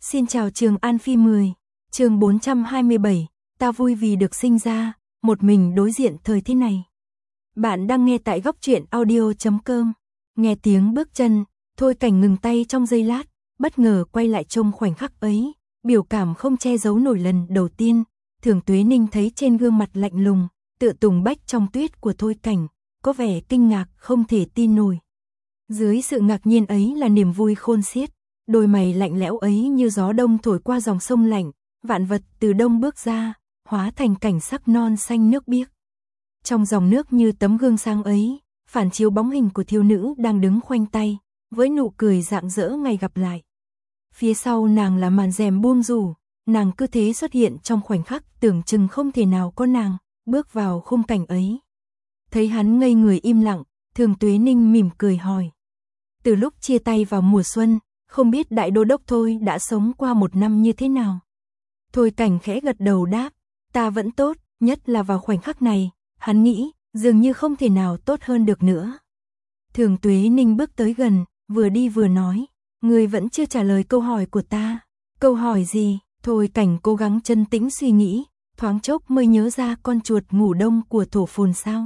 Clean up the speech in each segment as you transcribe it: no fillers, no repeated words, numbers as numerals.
Xin chào Trường An Phi 10, chương 427, ta vui vì được sinh ra, một mình đối diện thời thế này. Bạn đang nghe tại góc truyện audio.com. Nghe tiếng bước chân, Thôi Cảnh ngừng tay trong giây lát, bất ngờ quay lại trông khoảnh khắc ấy, biểu cảm không che giấu nổi lần đầu tiên. Thường Tuế Ninh thấy trên gương mặt lạnh lùng, tựa tùng bách trong tuyết của Thôi Cảnh, có vẻ kinh ngạc không thể tin nổi. Dưới sự ngạc nhiên ấy là niềm vui khôn xiết. Đôi mày lạnh lẽo ấy như gió đông thổi qua dòng sông lạnh, vạn vật từ đông bước ra, hóa thành cảnh sắc non xanh nước biếc. Trong dòng nước như tấm gương sáng ấy, phản chiếu bóng hình của thiếu nữ đang đứng khoanh tay, với nụ cười rạng rỡ ngày gặp lại. Phía sau nàng là màn rèm buông rủ, nàng cứ thế xuất hiện trong khoảnh khắc tưởng chừng không thể nào có nàng, bước vào khung cảnh ấy. Thấy hắn ngây người im lặng, Thường Tuế Ninh mỉm cười hỏi. Từ lúc chia tay vào mùa xuân, không biết đại đô đốc Thôi đã sống qua một năm như thế nào? Thôi Cảnh khẽ gật đầu đáp, ta vẫn tốt, nhất là vào khoảnh khắc này, hắn nghĩ, dường như không thể nào tốt hơn được nữa. Thường Tuế Ninh bước tới gần, vừa đi vừa nói, ngươi vẫn chưa trả lời câu hỏi của ta. Câu hỏi gì? Thôi Cảnh cố gắng chân tĩnh suy nghĩ, thoáng chốc mới nhớ ra con chuột ngủ đông của Thổ Phồn sao.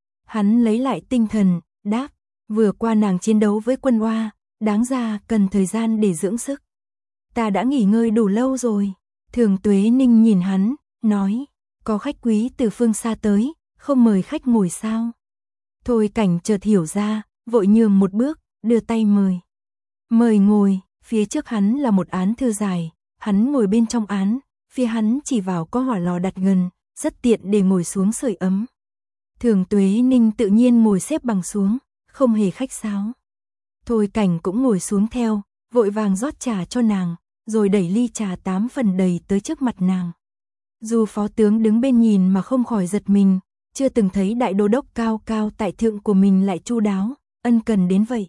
Hắn lấy lại tinh thần, đáp, vừa qua nàng chiến đấu với quân Oa, đáng ra cần thời gian để dưỡng sức. Ta đã nghỉ ngơi đủ lâu rồi. Thường Tuế Ninh nhìn hắn, nói, có khách quý từ phương xa tới, không mời khách ngồi sao? Thôi Cảnh chợt hiểu ra, vội nhường một bước, đưa tay mời. Mời ngồi, phía trước hắn là một án thư dài, hắn ngồi bên trong án, phía hắn chỉ vào có hỏa lò đặt gần, rất tiện để ngồi xuống sưởi ấm. Thường Tuế Ninh tự nhiên ngồi xếp bằng xuống, không hề khách sáo. Thôi Cảnh cũng ngồi xuống theo, vội vàng rót trà cho nàng, rồi đẩy ly trà 8 phần đầy tới trước mặt nàng. Dù phó tướng đứng bên nhìn mà không khỏi giật mình, chưa từng thấy đại đô đốc cao cao tại thượng của mình lại chu đáo, ân cần đến vậy.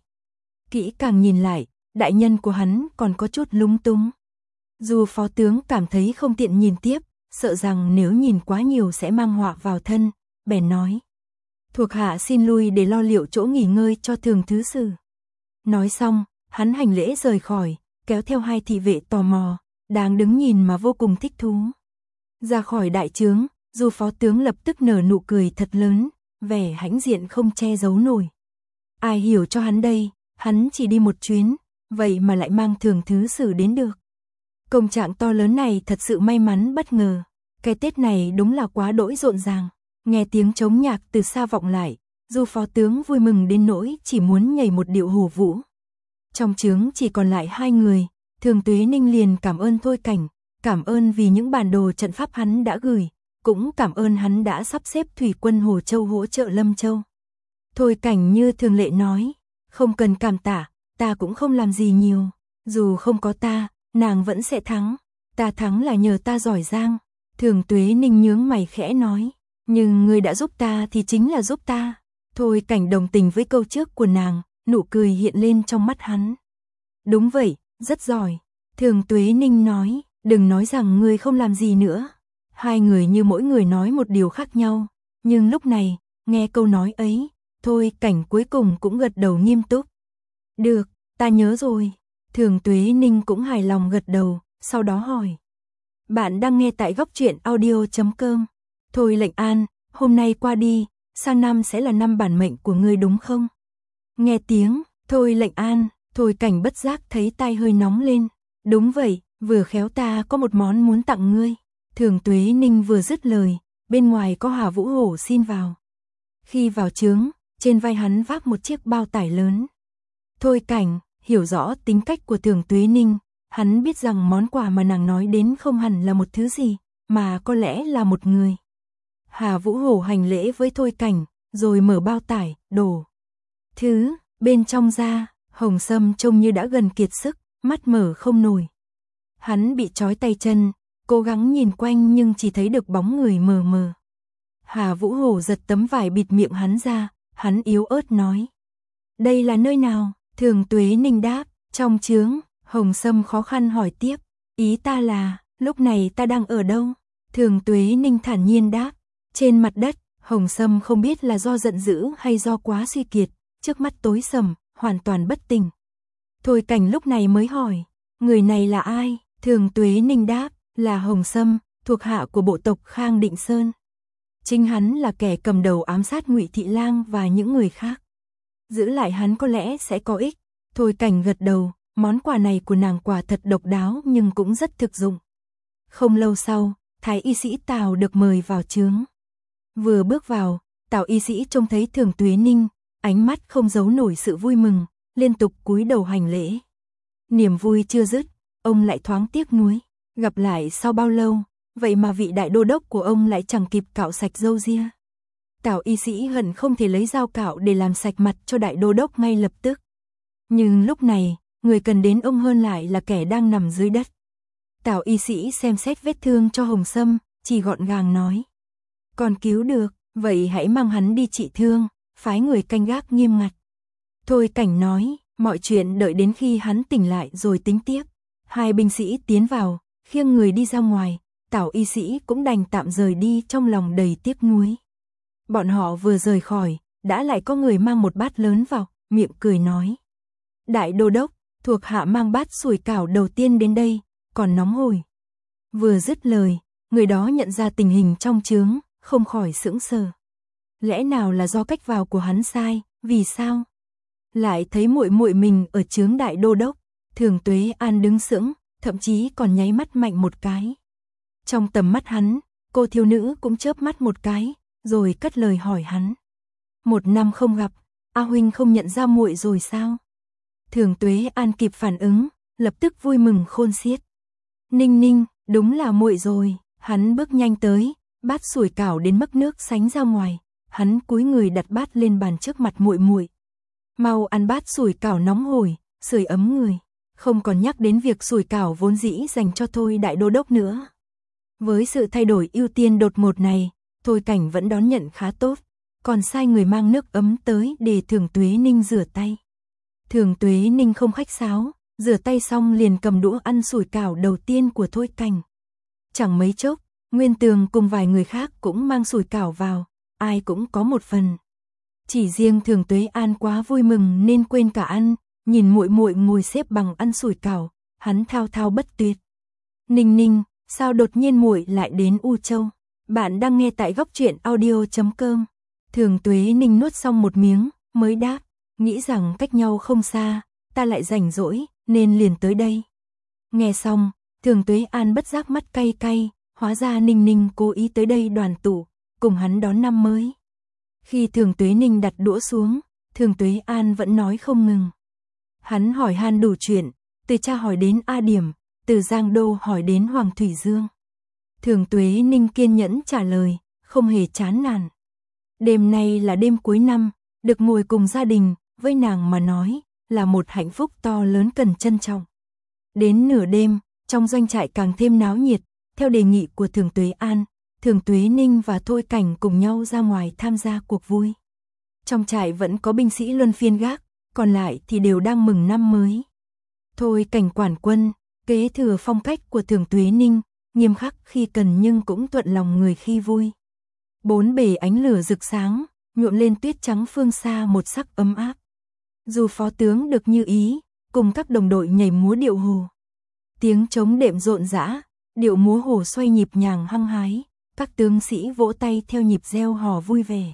Kỹ càng nhìn lại, đại nhân của hắn còn có chút lúng túng. Dù phó tướng cảm thấy không tiện nhìn tiếp, sợ rằng nếu nhìn quá nhiều sẽ mang họa vào thân, bèn nói. Thuộc hạ xin lui để lo liệu chỗ nghỉ ngơi cho Thường thứ sử. Nói xong, hắn hành lễ rời khỏi, kéo theo hai thị vệ tò mò, đang đứng nhìn mà vô cùng thích thú. Ra khỏi đại trướng, dù phó tướng lập tức nở nụ cười thật lớn, vẻ hãnh diện không che giấu nổi. Ai hiểu cho hắn đây, hắn chỉ đi một chuyến, vậy mà lại mang Thường thứ sử đến được. Công trạng to lớn này thật sự may mắn bất ngờ, cái Tết này đúng là quá đỗi rộn ràng. Nghe tiếng trống nhạc từ xa vọng lại, dù phó tướng vui mừng đến nỗi chỉ muốn nhảy một điệu hổ vũ. Trong trướng chỉ còn lại hai người, Thường Tuế Ninh liền cảm ơn Thôi Cảnh, cảm ơn vì những bản đồ trận pháp hắn đã gửi, cũng cảm ơn hắn đã sắp xếp thủy quân Hồ Châu hỗ trợ Lâm Châu. Thôi Cảnh như thường lệ nói, không cần cảm tạ, ta cũng không làm gì nhiều, dù không có ta, nàng vẫn sẽ thắng, ta thắng là nhờ ta giỏi giang. Thường Tuế Ninh nhướng mày khẽ nói, nhưng ngươi đã giúp ta thì chính là giúp ta. Thôi Cảnh đồng tình với câu trước của nàng, nụ cười hiện lên trong mắt hắn. Đúng vậy, rất giỏi. Thường Tuế Ninh nói, đừng nói rằng ngươi không làm gì nữa. Hai người như mỗi người nói một điều khác nhau, nhưng lúc này, nghe câu nói ấy, Thôi Cảnh cuối cùng cũng gật đầu nghiêm túc. Được, ta nhớ rồi. Thường Tuế Ninh cũng hài lòng gật đầu, sau đó hỏi. Bạn đang nghe tại góc truyện audio.com. Thôi Lệnh An, hôm nay qua đi, sang năm sẽ là năm bản mệnh của ngươi đúng không? Nghe tiếng, Thôi Lệnh An, Thôi Cảnh bất giác thấy tai hơi nóng lên. Đúng vậy, vừa khéo ta có một món muốn tặng ngươi. Thường Tuế Ninh vừa dứt lời, bên ngoài có Hà Vũ Hổ xin vào. Khi vào trướng, trên vai hắn vác một chiếc bao tải lớn. Thôi Cảnh, hiểu rõ tính cách của Thường Tuế Ninh, hắn biết rằng món quà mà nàng nói đến không hẳn là một thứ gì, mà có lẽ là một người. Hà Vũ Hổ hành lễ với Thôi Cảnh, rồi mở bao tải, đổ thứ bên trong ra. Hồng Sâm trông như đã gần kiệt sức, mắt mở không nổi. Hắn bị trói tay chân, cố gắng nhìn quanh nhưng chỉ thấy được bóng người mờ mờ. Hà Vũ Hổ giật tấm vải bịt miệng hắn ra, hắn yếu ớt nói. Đây là nơi nào? Thường Tuế Ninh đáp, trong trướng. Hồng Sâm khó khăn hỏi tiếp, ý ta là, lúc này ta đang ở đâu? Thường Tuế Ninh thản nhiên đáp, trên mặt đất. Hồng Sâm không biết là do giận dữ hay do quá suy kiệt, trước mắt tối sầm, hoàn toàn bất tỉnh. Thôi Cảnh lúc này mới hỏi, người này là ai? Thường Tuế Ninh đáp, là Hồng Sâm, thuộc hạ của bộ tộc Khang Định Sơn. Chính hắn là kẻ cầm đầu ám sát Ngụy Thị Lang và những người khác. Giữ lại hắn có lẽ sẽ có ích. Thôi Cảnh gật đầu, món quà này của nàng quả thật độc đáo nhưng cũng rất thực dụng. Không lâu sau, Thái y sĩ Tào được mời vào chướng. Vừa bước vào, Tào y sĩ trông thấy Thường Tuế Ninh, ánh mắt không giấu nổi sự vui mừng, liên tục cúi đầu hành lễ. Niềm vui chưa dứt, ông lại thoáng tiếc nuối, gặp lại sau bao lâu, vậy mà vị đại đô đốc của ông lại chẳng kịp cạo sạch râu ria. Tào y sĩ hận không thể lấy dao cạo để làm sạch mặt cho đại đô đốc ngay lập tức. Nhưng lúc này, người cần đến ông hơn lại là kẻ đang nằm dưới đất. Tào y sĩ xem xét vết thương cho Hồng Sâm, chỉ gọn gàng nói. Còn cứu được, vậy hãy mang hắn đi trị thương, phái người canh gác nghiêm ngặt. Thôi Cảnh nói, mọi chuyện đợi đến khi hắn tỉnh lại rồi tính tiếp. Hai binh sĩ tiến vào, khiêng người đi ra ngoài, Tào y sĩ cũng đành tạm rời đi trong lòng đầy tiếc nuối. Bọn họ vừa rời khỏi, đã lại có người mang một bát lớn vào, miệng cười nói. Đại đô đốc, thuộc hạ mang bát sủi cảo đầu tiên đến đây, còn nóng hổi. Vừa dứt lời, người đó nhận ra tình hình trong chướng, không khỏi sững sờ. Lẽ nào là do cách vào của hắn sai, vì sao? Lại thấy muội muội mình ở chướng đại đô đốc, Thường Tuế An đứng sững, thậm chí còn nháy mắt mạnh một cái. Trong tầm mắt hắn, cô thiếu nữ cũng chớp mắt một cái, rồi cất lời hỏi hắn. 1 năm không gặp, A huynh không nhận ra muội rồi sao? Thường Tuế An kịp phản ứng, lập tức vui mừng khôn xiết. Ninh Ninh, đúng là muội rồi. Hắn bước nhanh tới, bát sủi cảo đến mức nước sánh ra ngoài, hắn cúi người đặt bát lên bàn trước mặt muội muội. Mau ăn bát sủi cảo nóng hổi, sưởi ấm người, không còn nhắc đến việc sủi cảo vốn dĩ dành cho Thôi đại đô đốc nữa. Với sự thay đổi ưu tiên đột ngột này, Thôi Cảnh vẫn đón nhận khá tốt, còn sai người mang nước ấm tới để Thường Tuế Ninh rửa tay. Thường Tuế Ninh không khách sáo, rửa tay xong liền cầm đũa ăn sủi cảo đầu tiên của Thôi Cảnh. Chẳng mấy chốc, Nguyên Tường cùng vài người khác cũng mang sủi cảo vào, ai cũng có một phần. Chỉ riêng Thường Tuế An quá vui mừng nên quên cả ăn, nhìn muội muội ngồi xếp bằng ăn sủi cảo, hắn thao thao bất tuyệt. Ninh Ninh, sao đột nhiên muội lại đến U Châu? Bạn đang nghe tại Góc Truyện Audio.com. Thường Tuế Ninh nuốt xong một miếng, mới đáp, nghĩ rằng cách nhau không xa, ta lại rảnh rỗi, nên liền tới đây. Nghe xong, Thường Tuế An bất giác mắt cay cay, hóa ra Ninh Ninh cố ý tới đây đoàn tụ, cùng hắn đón năm mới. Khi Thường Tuế Ninh đặt đũa xuống, Thường Tuế An vẫn nói không ngừng. Hắn hỏi han đủ chuyện, từ cha hỏi đến A Điểm, từ Giang Đô hỏi đến Hoàng Thủy Dương. Thường Tuế Ninh kiên nhẫn trả lời, không hề chán nản. Đêm nay là đêm cuối năm, được ngồi cùng gia đình, với nàng mà nói, là một hạnh phúc to lớn cần trân trọng. Đến nửa đêm, trong doanh trại càng thêm náo nhiệt, theo đề nghị của Thường Tuế An, Thường Tuế Ninh và Thôi Cảnh cùng nhau ra ngoài tham gia cuộc vui. Trong trại vẫn có binh sĩ luân phiên gác, còn lại thì đều đang mừng năm mới. Thôi Cảnh quản quân, kế thừa phong cách của Thường Tuế Ninh, nghiêm khắc khi cần nhưng cũng thuận lòng người khi vui. Bốn bề ánh lửa rực sáng, nhuộm lên tuyết trắng phương xa một sắc ấm áp. Dù phó tướng được như ý, cùng các đồng đội nhảy múa điệu hồ. Tiếng trống đệm rộn rã, điệu múa hồ xoay nhịp nhàng hăng hái, các tướng sĩ vỗ tay theo nhịp reo hò vui vẻ.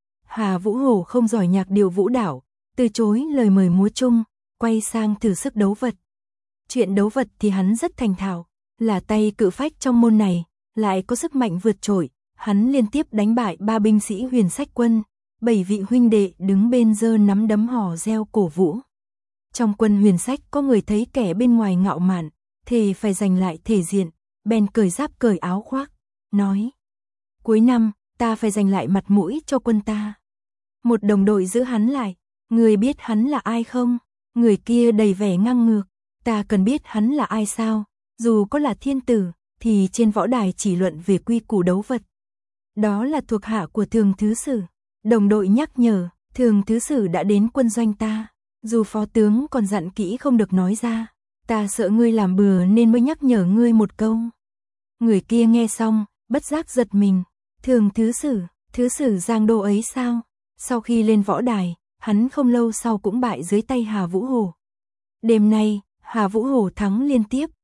Hà Vũ Hổ không giỏi nhạc điệu vũ đạo, từ chối lời mời múa chung, quay sang thử sức đấu vật. Chuyện đấu vật thì hắn rất thành thạo, là tay cự phách trong môn này, lại có sức mạnh vượt trội, hắn liên tiếp đánh bại 3 binh sĩ Huyền Sách quân, 7 vị huynh đệ đứng bên giơ nắm đấm hò reo cổ vũ. Trong quân Huyền Sách có người thấy kẻ bên ngoài ngạo mạn, thề phải giành lại thể diện, bèn cởi giáp cởi áo khoác, nói: cuối năm, ta phải giành lại mặt mũi cho quân ta. Một đồng đội giữ hắn lại, người biết hắn là ai không? Người kia đầy vẻ ngang ngược, ta cần biết hắn là ai sao? Dù có là thiên tử, thì trên võ đài chỉ luận về quy củ đấu vật. Đó là thuộc hạ của Thường Thứ Sử. Đồng đội nhắc nhở, Thường Thứ Sử đã đến quân doanh ta. Dù phó tướng còn dặn kỹ không được nói ra, ta sợ ngươi làm bừa nên mới nhắc nhở ngươi một câu. Người kia nghe xong, bất giác giật mình. Thường Thứ Sử Giang Đô ấy sao? Sau khi lên võ đài, hắn không lâu sau cũng bại dưới tay Hà Vũ Hổ. Đêm nay, Hà Vũ Hổ thắng liên tiếp,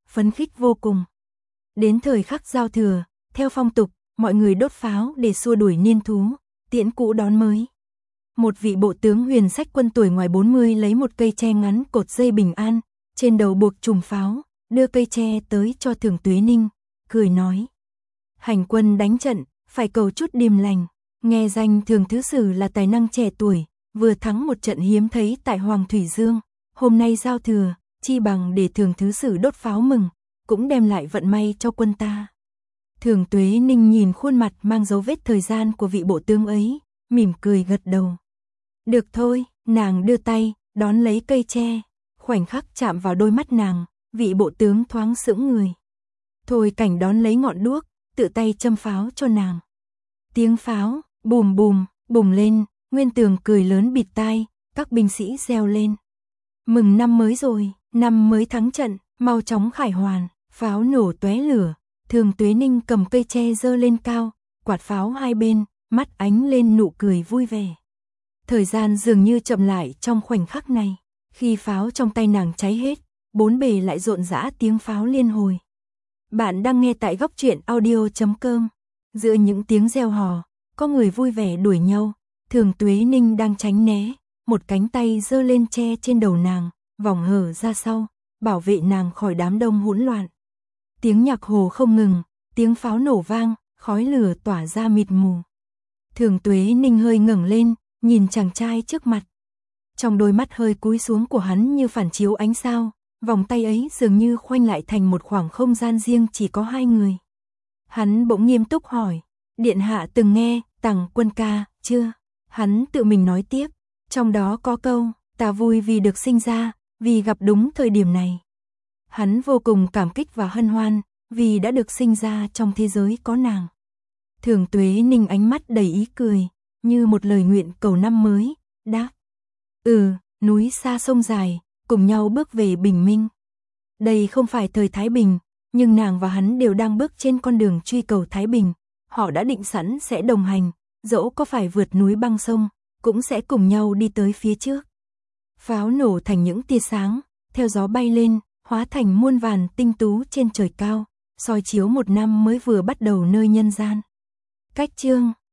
phấn khích vô cùng. Đến thời khắc giao thừa, theo phong tục, mọi người đốt pháo để xua đuổi niên thú, tiễn cũ đón mới. Một vị bộ tướng huyền sách quân tuổi ngoài 40 lấy một cây tre ngắn cột dây bình an, trên đầu buộc chùm pháo, đưa cây tre tới cho Thường Tuế Ninh, cười nói: hành quân đánh trận, phải cầu chút điềm lành. Nghe danh Thường Thứ Sử là tài năng trẻ tuổi, vừa thắng một trận hiếm thấy tại Hoàng Thủy Dương, hôm nay giao thừa, chi bằng để Thường Thứ Sử đốt pháo mừng, cũng đem lại vận may cho quân ta. Thường Tuế Ninh nhìn khuôn mặt mang dấu vết thời gian của vị bộ tướng ấy, mỉm cười gật đầu. Được thôi, nàng đưa tay, đón lấy cây tre, khoảnh khắc chạm vào đôi mắt nàng, vị bộ tướng thoáng sững người. Thôi Cảnh đón lấy ngọn đuốc, tự tay châm pháo cho nàng. Tiếng pháo, bùm bùm, bùng lên, Nguyên Tường cười lớn bịt tai, các binh sĩ reo lên. Mừng năm mới rồi, năm mới thắng trận, mau chóng khải hoàn, pháo nổ tóe lửa, Thường Tuế Ninh cầm cây tre giơ lên cao, quạt pháo hai bên, mắt ánh lên nụ cười vui vẻ. Thời gian dường như chậm lại trong khoảnh khắc này, khi pháo trong tay nàng cháy hết, bốn bề lại rộn rã tiếng pháo liên hồi. Bạn đang nghe tại góc truyện audio.com. Giữa những tiếng reo hò, có người vui vẻ đuổi nhau, Thường Tuế Ninh đang tránh né, một cánh tay giơ lên che trên đầu nàng, vòng hở ra sau, bảo vệ nàng khỏi đám đông hỗn loạn. Tiếng nhạc hồ không ngừng, tiếng pháo nổ vang, khói lửa tỏa ra mịt mù. Thường Tuế Ninh hơi ngẩng lên, nhìn chàng trai trước mặt. Trong đôi mắt hơi cúi xuống của hắn như phản chiếu ánh sao, vòng tay ấy dường như khoanh lại thành một khoảng không gian riêng chỉ có hai người. Hắn bỗng nghiêm túc hỏi, điện hạ từng nghe Tằng Quân ca chưa? Hắn tự mình nói tiếp, trong đó có câu, ta vui vì được sinh ra, vì gặp đúng thời điểm này. Hắn vô cùng cảm kích và hân hoan, vì đã được sinh ra trong thế giới có nàng. Thường Tuế Ninh ánh mắt đầy ý cười, như một lời nguyện cầu năm mới, đáp. Núi xa sông dài, cùng nhau bước về bình minh. Đây không phải thời Thái Bình, nhưng nàng và hắn đều đang bước trên con đường truy cầu Thái Bình. Họ đã định sẵn sẽ đồng hành, dẫu có phải vượt núi băng sông, cũng sẽ cùng nhau đi tới phía trước. Pháo nổ thành những tia sáng, theo gió bay lên, hóa thành muôn vàn tinh tú trên trời cao, soi chiếu một năm mới vừa bắt đầu nơi nhân gian. Cách chương